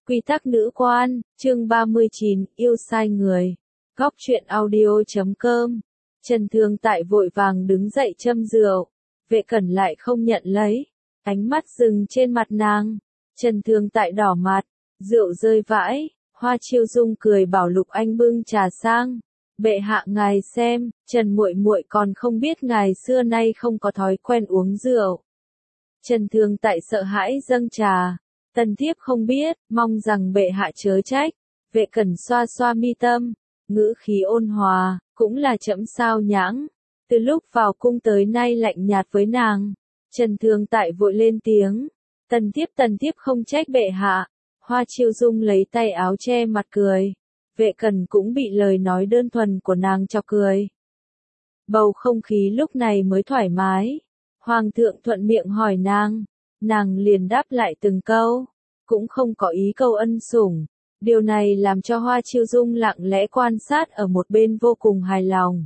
Quy tắc nữ quan, chương 39, yêu sai người. Góc truyện audio.com. Trần Thương Tại vội vàng đứng dậy châm rượu. Vệ Cẩn lại không nhận lấy. Ánh mắt dừng trên mặt nàng. Trần Thương Tại đỏ mặt. Rượu rơi vãi. Hoa Chiêu Dung cười bảo Lục Anh bưng trà sang. Bệ hạ ngài xem, Trần muội muội còn không biết ngài xưa nay không có thói quen uống rượu. Trần Thương Tại sợ hãi dâng trà. Tần thiếp không biết, mong rằng bệ hạ chớ trách. Vệ Cẩn xoa xoa mi tâm, ngữ khí ôn hòa, cũng là chậm sao nhãng. Từ lúc vào cung tới nay lạnh nhạt với nàng. Trần Thương Tại vội lên tiếng. Tần thiếp không trách bệ hạ. Hoa Chiêu Dung lấy tay áo che mặt cười. Vệ Cẩn cũng bị lời nói đơn thuần của nàng chọc cười. Bầu không khí lúc này mới thoải mái. Hoàng thượng thuận miệng hỏi nàng liền đáp lại từng câu, cũng không có ý câu ân sủng. Điều này làm cho Hoa Chiêu Dung lặng lẽ quan sát ở một bên vô cùng hài lòng.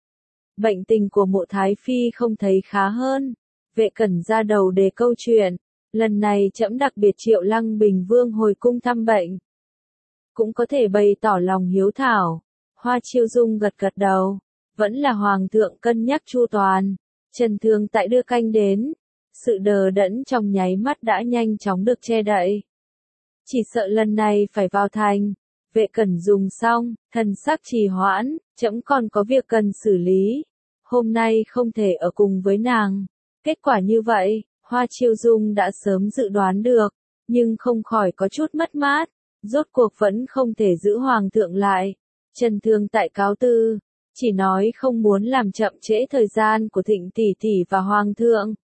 Bệnh tình của Mộ Thái Phi không thấy khá hơn. Vệ Cẩn ra đầu đề câu chuyện. Lần này trẫm đặc biệt triệu Lăng Bình Vương hồi cung thăm bệnh. Cũng có thể bày tỏ lòng hiếu thảo. Hoa Chiêu Dung gật gật đầu. Vẫn là Hoàng thượng cân nhắc chu toàn. Trần Thương Tại đưa canh đến. Sự đờ đẫn trong nháy mắt đã nhanh chóng được che đậy. Chỉ sợ lần này phải vào thành. Vệ Cẩn dùng xong, thần sắc trì hoãn, trẫm còn có việc cần xử lý. Hôm nay không thể ở cùng với nàng. Kết quả như vậy, Hoa Chiêu Dung đã sớm dự đoán được, nhưng không khỏi có chút mất mát. Rốt cuộc vẫn không thể giữ Hoàng thượng lại. Trần Thương Tại cáo từ, chỉ nói không muốn làm chậm trễ thời gian của Thịnh tỷ tỷ và Hoàng thượng.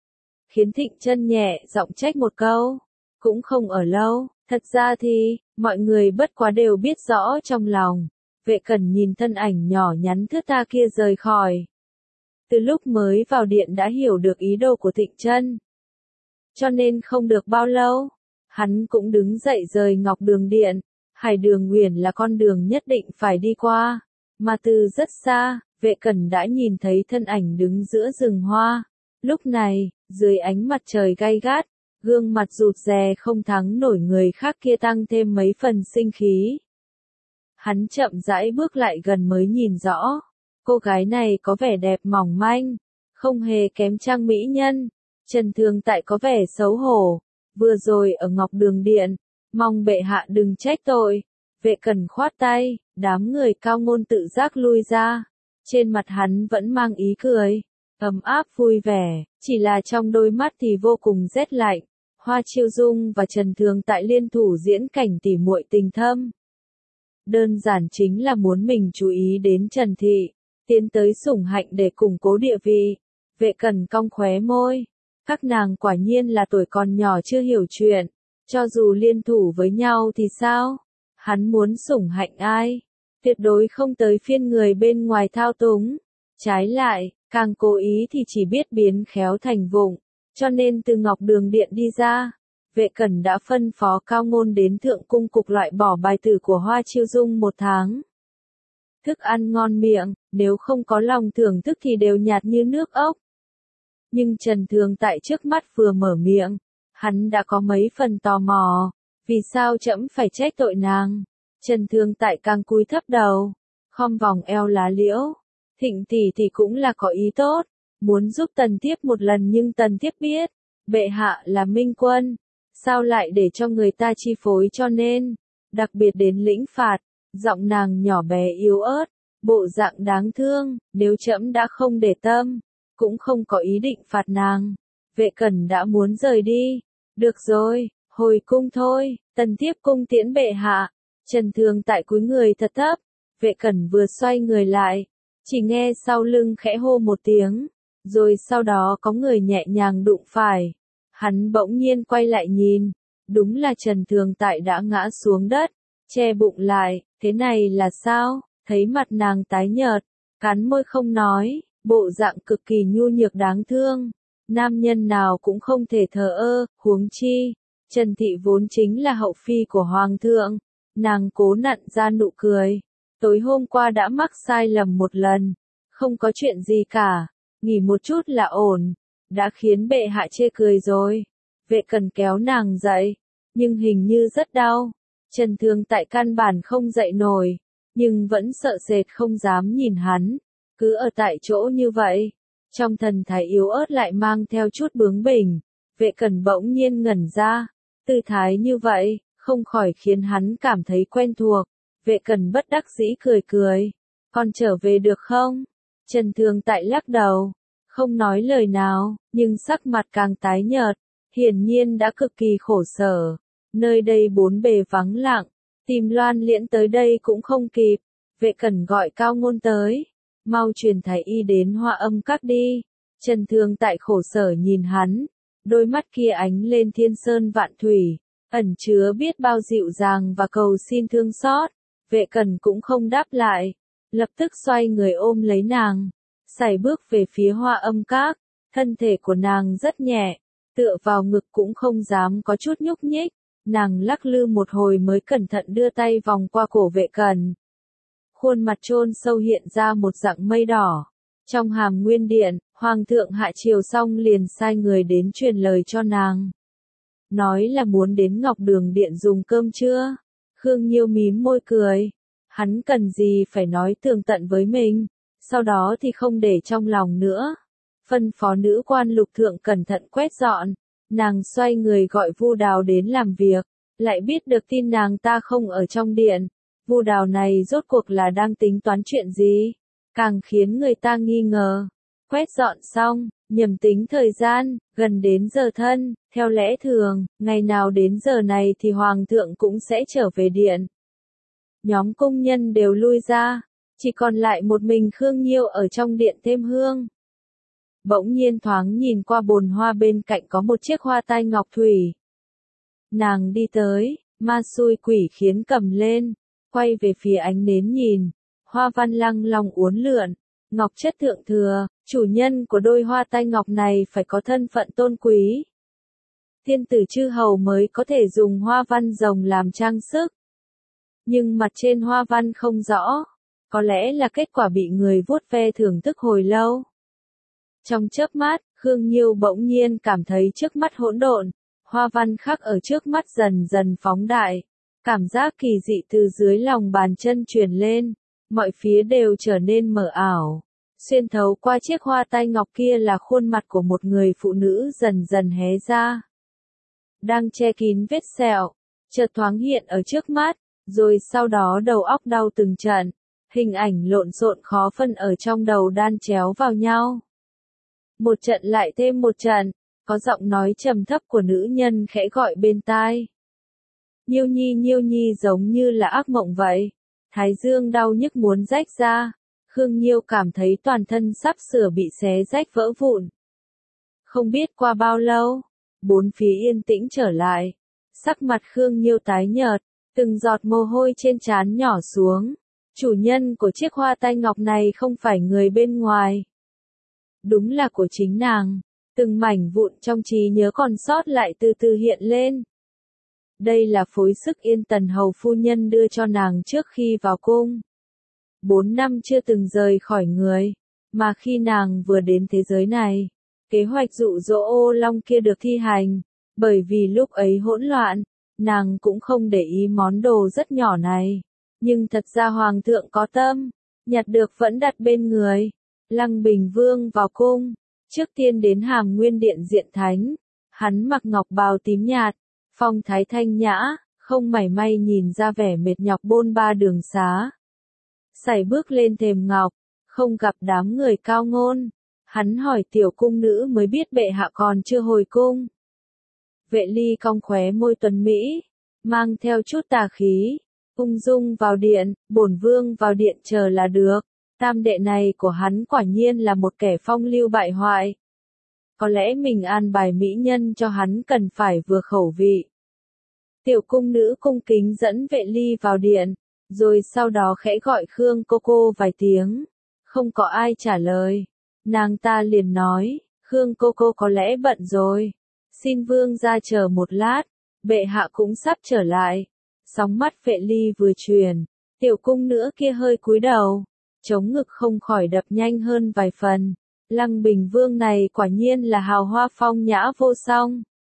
Khiến Thịnh chân nhẹ giọng trách một câu, cũng không ở lâu. Thật ra thì, mọi người bất quá đều biết rõ trong lòng. Vệ Cẩn nhìn thân ảnh nhỏ nhắn thướt tha kia rời khỏi. Từ lúc mới vào điện đã hiểu được ý đồ của Thịnh chân. Cho nên không được bao lâu, hắn cũng đứng dậy rời Ngọc Đường Điện. Hải Đường Uyển là con đường nhất định phải đi qua. Mà từ rất xa, Vệ Cẩn đã nhìn thấy thân ảnh đứng giữa rừng hoa. Lúc này, dưới ánh mặt trời gay gắt, gương mặt rụt rè không thắng nổi người khác kia tăng thêm mấy phần sinh khí. Hắn chậm rãi bước lại gần mới nhìn rõ. Cô gái này có vẻ đẹp mỏng manh, không hề kém trang mỹ nhân. Trần Thương Tại có vẻ xấu hổ. Vừa rồi ở Ngọc Đường Điện, mong bệ hạ đừng trách tội. Vệ Cẩn khoát tay, đám người cao ngôn tự giác lui ra. Trên mặt hắn vẫn mang ý cười, ấm áp vui vẻ, chỉ là trong đôi mắt thì vô cùng rét lạnh. Hoa Chiêu Dung và Trần Thương Tại liên thủ diễn cảnh tỉ muội tình thâm. Đơn giản chính là muốn mình chú ý đến Trần Thị, tiến tới sủng hạnh để củng cố địa vị. Vệ Cẩn cong khóe môi. Các nàng quả nhiên là tuổi còn nhỏ chưa hiểu chuyện. Cho dù liên thủ với nhau thì sao? Hắn muốn sủng hạnh ai? Tuyệt đối không tới phiên người bên ngoài thao túng. Trái lại, càng cố ý thì chỉ biết biến khéo thành vụng. Cho nên từ Ngọc Đường Điện đi ra, Vệ Cẩn đã phân phó cao ngôn đến Thượng Cung Cục loại bỏ bài tử của Hoa Chiêu Dung 1 tháng. Thức ăn ngon miệng, nếu không có lòng thưởng thức thì đều nhạt như nước ốc. Nhưng Trần Thương Tại trước mắt vừa mở miệng, hắn đã có mấy phần tò mò, vì sao trẫm phải trách tội nàng. Trần Thương Tại càng cúi thấp đầu, khom vòng eo lá liễu. Thịnh tỷ thì cũng là có ý tốt, muốn giúp Tần thiếp một lần nhưng Tần thiếp biết, bệ hạ là minh quân, sao lại để cho người ta chi phối cho nên, đặc biệt đến lĩnh phạt. Giọng nàng nhỏ bé yếu ớt, bộ dạng đáng thương, nếu trẫm đã không để tâm, cũng không có ý định phạt nàng. Vệ Cẩn đã muốn rời đi. Được rồi, hồi cung thôi, Tần thiếp cung tiễn bệ hạ. Trần Thương Tại cúi người thật thấp. Vệ Cẩn vừa xoay người lại, chỉ nghe sau lưng khẽ hô một tiếng, rồi sau đó có người nhẹ nhàng đụng phải. Hắn bỗng nhiên quay lại nhìn, đúng là Trần Thương Tại đã ngã xuống đất, che bụng lại. Thế này là sao? Thấy mặt nàng tái nhợt, cắn môi không nói, bộ dạng cực kỳ nhu nhược đáng thương. Nam nhân nào cũng không thể thờ ơ, huống chi. Trần Thị vốn chính là hậu phi của Hoàng thượng. Nàng cố nặn ra nụ cười. Tối hôm qua đã mắc sai lầm một lần. Không có chuyện gì cả. Nghỉ một chút là ổn. Đã khiến bệ hạ chê cười rồi. Vệ Cẩn kéo nàng dậy. nhưng hình như rất đau. Trần Thương Tại căn bản không dậy nổi, nhưng vẫn sợ sệt không dám nhìn hắn, cứ ở tại chỗ như vậy. Trong thần thái yếu ớt lại mang theo chút bướng bỉnh, Vệ Cẩn bỗng nhiên ngẩn ra, tư thái như vậy, không khỏi khiến hắn cảm thấy quen thuộc. Vệ Cẩn bất đắc dĩ cười cười, con trở về được không? Trần Thương Tại lắc đầu, không nói lời nào, nhưng sắc mặt càng tái nhợt, hiển nhiên đã cực kỳ khổ sở. Nơi đây bốn bề vắng lặng, tìm Loan Liễn tới đây cũng không kịp. Vệ Cẩn gọi Cao Ngôn tới, mau truyền thái y đến Hoa Âm Các đi. Trần Thương Tại khổ sở nhìn hắn, đôi mắt kia ánh lên thiên sơn vạn thủy, ẩn chứa biết bao dịu dàng và cầu xin thương xót. Vệ Cẩn cũng không đáp lại, lập tức xoay người ôm lấy nàng, sải bước về phía Hoa Âm Các. Thân thể của nàng rất nhẹ, tựa vào ngực cũng không dám có chút nhúc nhích. Nàng lắc lư một hồi mới cẩn thận đưa tay vòng qua cổ Vệ Cẩn. Khuôn mặt chôn sâu hiện ra một dạng mây đỏ. Trong Hàm Nguyên Điện, Hoàng thượng hạ triều xong liền sai người đến truyền lời cho nàng. Nói là muốn đến Ngọc Đường Điện dùng cơm trưa. Khương Nhiêu mím môi cười. Hắn cần gì phải nói tường tận với mình, sau đó thì không để trong lòng nữa. Phân phó nữ quan Lục Thượng cẩn thận quét dọn. Nàng xoay người gọi Vu Đào đến làm việc, lại biết được tin nàng ta không ở trong điện. Vu Đào này rốt cuộc là đang tính toán chuyện gì? Càng khiến người ta nghi ngờ. Quét dọn xong, nhầm tính thời gian, gần đến giờ thân, theo lẽ thường, ngày nào đến giờ này thì Hoàng thượng cũng sẽ trở về điện. Nhóm công nhân đều lui ra, chỉ còn lại một mình Khương Nhiêu ở trong điện thêm hương. Bỗng nhiên thoáng nhìn qua bồn hoa bên cạnh có một chiếc hoa tai ngọc thủy. Nàng đi tới, ma xui quỷ khiến cầm lên, quay về phía ánh nến nhìn, hoa văn lăng long uốn lượn, ngọc chất thượng thừa, chủ nhân của đôi hoa tai ngọc này phải có thân phận tôn quý. Thiên tử chư hầu mới có thể dùng hoa văn rồng làm trang sức. Nhưng mặt trên hoa văn không rõ, có lẽ là kết quả bị người vuốt ve thưởng thức hồi lâu. Trong chớp mắt, Khương Nhiêu bỗng nhiên cảm thấy trước mắt hỗn độn, hoa văn khắc ở trước mắt dần dần phóng đại, cảm giác kỳ dị từ dưới lòng bàn chân truyền lên, mọi phía đều trở nên mờ ảo. Xuyên thấu qua chiếc hoa tai ngọc kia là khuôn mặt của một người phụ nữ dần dần hé ra, đang che kín vết sẹo, chợt thoáng hiện ở trước mắt, rồi sau đó đầu óc đau từng trận, hình ảnh lộn xộn khó phân ở trong đầu đan chéo vào nhau. Một trận lại thêm một trận, có giọng nói trầm thấp của nữ nhân khẽ gọi bên tai. Nhiêu Nhi giống như là ác mộng vậy. Thái dương đau nhức muốn rách ra. Khương Nhiêu cảm thấy toàn thân sắp sửa bị xé rách vỡ vụn. Không biết qua bao lâu, bốn phía yên tĩnh trở lại. Sắc mặt Khương Nhiêu tái nhợt, từng giọt mồ hôi trên trán nhỏ xuống. Chủ nhân của chiếc hoa tai ngọc này không phải người bên ngoài. Đúng là của chính nàng. Từng mảnh vụn trong trí nhớ còn sót lại từ từ hiện lên. Đây là phối sức Yên Tần hầu phu nhân đưa cho nàng trước khi vào cung. 4 năm chưa từng rời khỏi người, mà khi nàng vừa đến thế giới này, kế hoạch dụ dỗ Ô Long kia được thi hành, bởi vì lúc ấy hỗn loạn, nàng cũng không để ý món đồ rất nhỏ này. Nhưng thật ra Hoàng thượng có tâm, nhặt được vẫn đặt bên người. Lăng Bình Vương vào cung, trước tiên đến Hàm Nguyên Điện diện thánh, hắn mặc ngọc bào tím nhạt, phong thái thanh nhã, không mảy may nhìn ra vẻ mệt nhọc bôn ba đường xá. Sải bước lên thềm ngọc, không gặp đám người Cao Ngôn, hắn hỏi tiểu cung nữ mới biết bệ hạ còn chưa hồi cung. Vệ Ly cong khóe môi tuấn mỹ, mang theo chút tà khí, ung dung vào điện, bổn vương vào điện chờ là được. Tam đệ này của hắn quả nhiên là một kẻ phong lưu bại hoại. Có lẽ mình an bài mỹ nhân cho hắn cần phải vừa khẩu vị. Tiểu cung nữ cung kính dẫn Vệ Ly vào điện, rồi sau đó khẽ gọi Khương cô vài tiếng. Không có ai trả lời. Nàng ta liền nói, Khương cô có lẽ bận rồi. Xin vương ra chờ một lát, bệ hạ cũng sắp trở lại. Sóng mắt Vệ Ly vừa truyền, tiểu cung nữ kia hơi cúi đầu. Chống ngực không khỏi đập nhanh hơn vài phần. Lăng Bình Vương này quả nhiên là hào hoa phong nhã vô song.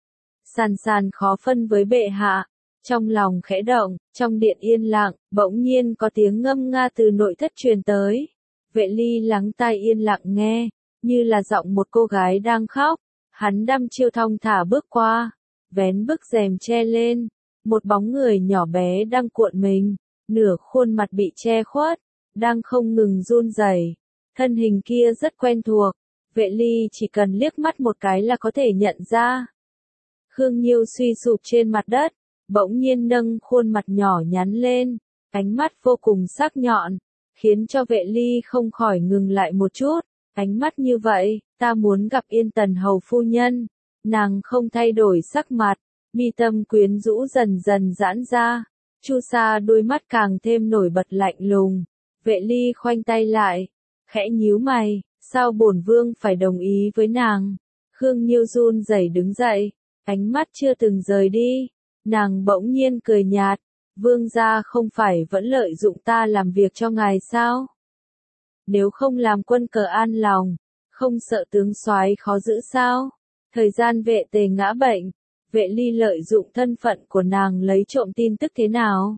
Sàn sàn khó phân với bệ hạ. Trong lòng khẽ động, trong điện yên lặng, bỗng nhiên có tiếng ngâm nga từ nội thất truyền tới. Vệ Ly lắng tai yên lặng nghe, như là giọng một cô gái đang khóc. Hắn đăm chiêu thong thả bước qua, vén bức rèm che lên, một bóng người nhỏ bé đang cuộn mình, nửa khuôn mặt bị che khuất, đang không ngừng run rẩy. Thân hình kia rất quen thuộc, Vệ Ly chỉ cần liếc mắt một cái là có thể nhận ra. Khương Nhiêu suy sụp trên mặt đất, bỗng nhiên nâng khuôn mặt nhỏ nhắn lên, ánh mắt vô cùng sắc nhọn, khiến cho Vệ Ly không khỏi ngừng lại một chút. Ánh mắt như vậy, ta muốn gặp Yên Tần hầu phu nhân. Nàng không thay đổi sắc mặt, mi tâm quyến rũ dần dần giãn ra, Chu Sa đôi mắt càng thêm nổi bật lạnh lùng. Vệ Ly khoanh tay lại, khẽ nhíu mày, sao bổn vương phải đồng ý với nàng? Khương Nhiêu run rẩy đứng dậy, ánh mắt chưa từng rời đi, nàng bỗng nhiên cười nhạt, vương gia không phải vẫn lợi dụng ta làm việc cho ngài sao? Nếu không làm quân cờ an lòng, không sợ tướng soái khó giữ sao? Thời gian Vệ Tề ngã bệnh, Vệ Ly lợi dụng thân phận của nàng lấy trộm tin tức thế nào?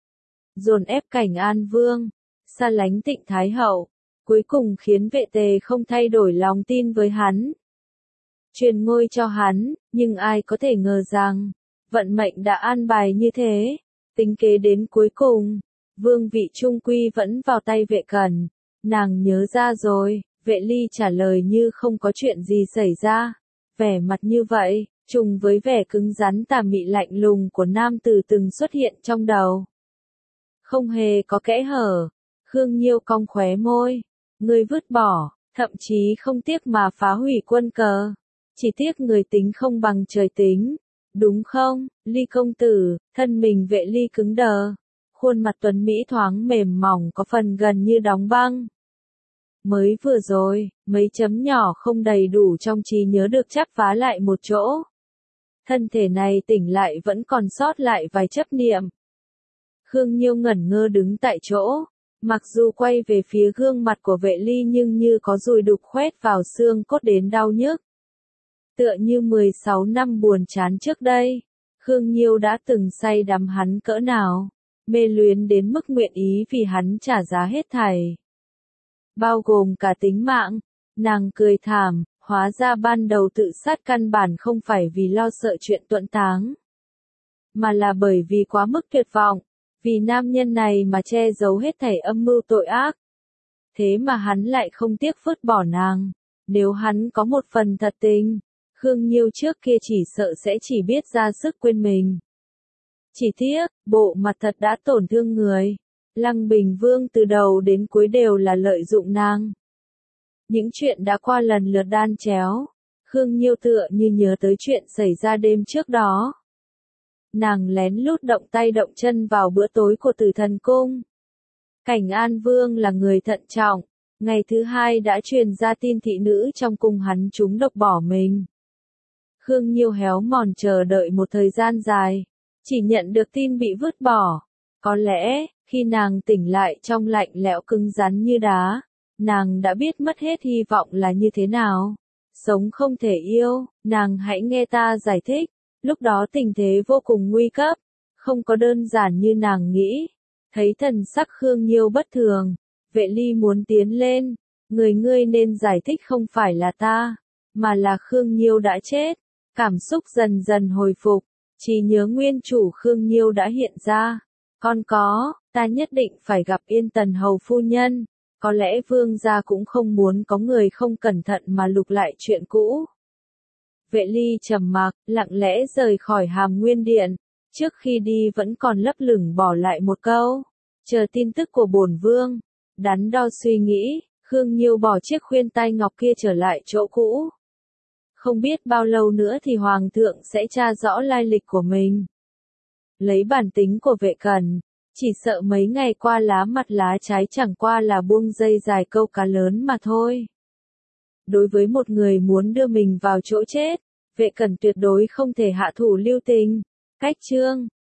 Dồn ép Cảnh An Vương, xa lánh Tịnh Thái Hậu, cuối cùng khiến Vệ Tề không thay đổi lòng tin với hắn. Truyền ngôi cho hắn, nhưng ai có thể ngờ rằng, vận mệnh đã an bài như thế, tính kế đến cuối cùng, vương vị trung quy vẫn vào tay Vệ Cẩn. Nàng nhớ ra rồi, Vệ Ly trả lời như không có chuyện gì xảy ra, vẻ mặt như vậy, trùng với vẻ cứng rắn tà mị lạnh lùng của nam tử từng xuất hiện trong đầu. Không hề có kẽ hở, Khương Nhiêu cong khóe môi, ngươi vứt bỏ, thậm chí không tiếc mà phá hủy quân cờ, chỉ tiếc người tính không bằng trời tính, đúng không, Ly công tử? Thân mình Vệ Ly cứng đờ, khuôn mặt tuấn mỹ thoáng mềm mỏng có phần gần như đóng băng. Mới vừa rồi, mấy chấm nhỏ không đầy đủ trong trí nhớ được chắp vá lại một chỗ. Thân thể này tỉnh lại vẫn còn sót lại vài chấp niệm. Khương Nhiêu ngẩn ngơ đứng tại chỗ, mặc dù quay về phía gương mặt của Vệ Ly nhưng như có dùi đục khoét vào xương cốt đến đau nhức. Tựa như 16 năm buồn chán trước đây, Khương Nhiêu đã từng say đắm hắn cỡ nào, mê luyến đến mức nguyện ý vì hắn trả giá hết thảy. Bao gồm cả tính mạng, nàng cười thảm, hóa ra ban đầu tự sát căn bản không phải vì lo sợ chuyện tuẫn táng, mà là bởi vì quá mức tuyệt vọng, vì nam nhân này mà che giấu hết thảy âm mưu tội ác. Thế mà hắn lại không tiếc vứt bỏ nàng, nếu hắn có một phần thật tình, Khương Nhiêu trước kia chỉ sợ sẽ chỉ biết ra sức quên mình. Chỉ tiếc, bộ mặt thật đã tổn thương người. Lăng Bình Vương từ đầu đến cuối đều là lợi dụng nàng. Những chuyện đã qua lần lượt đan chéo, Khương Nhiêu tựa như nhớ tới chuyện xảy ra đêm trước đó. Nàng lén lút động tay động chân vào bữa tối của Tử Thần Cung. Cảnh An Vương là người thận trọng, ngày thứ hai đã truyền ra tin thị nữ trong cung hắn trúng độc bỏ mình. Khương Nhiêu héo mòn chờ đợi một thời gian dài, chỉ nhận được tin bị vứt bỏ. Có lẽ, khi nàng tỉnh lại trong lạnh lẽo cứng rắn như đá, nàng đã biết mất hết hy vọng là như thế nào. Sống không thể yêu, nàng hãy nghe ta giải thích. Lúc đó tình thế vô cùng nguy cấp, không có đơn giản như nàng nghĩ. Thấy thần sắc Khương Nhiêu bất thường, Vệ Ly muốn tiến lên. Ngươi nên giải thích không phải là ta, mà là Khương Nhiêu đã chết. Cảm xúc dần dần hồi phục, trí nhớ nguyên chủ Khương Nhiêu đã hiện ra. Ta nhất định phải gặp Yên Tần hầu phu nhân. Có lẽ vương gia cũng không muốn có người không cẩn thận mà lục lại chuyện cũ. Vệ Ly trầm mặc, lặng lẽ rời khỏi Hàm Nguyên Điện. Trước khi đi vẫn còn lấp lửng bỏ lại một câu, chờ tin tức của bổn vương. Đắn đo suy nghĩ, Khương Nhiêu bỏ chiếc khuyên tai ngọc kia trở lại chỗ cũ. Không biết bao lâu nữa thì Hoàng thượng sẽ tra rõ lai lịch của mình. Lấy bản tính của Vệ Cẩn, chỉ sợ mấy ngày qua lá mặt lá trái chẳng qua là buông dây dài câu cá lớn mà thôi. Đối với một người muốn đưa mình vào chỗ chết, Vệ Cẩn tuyệt đối không thể hạ thủ lưu tình. Cách chương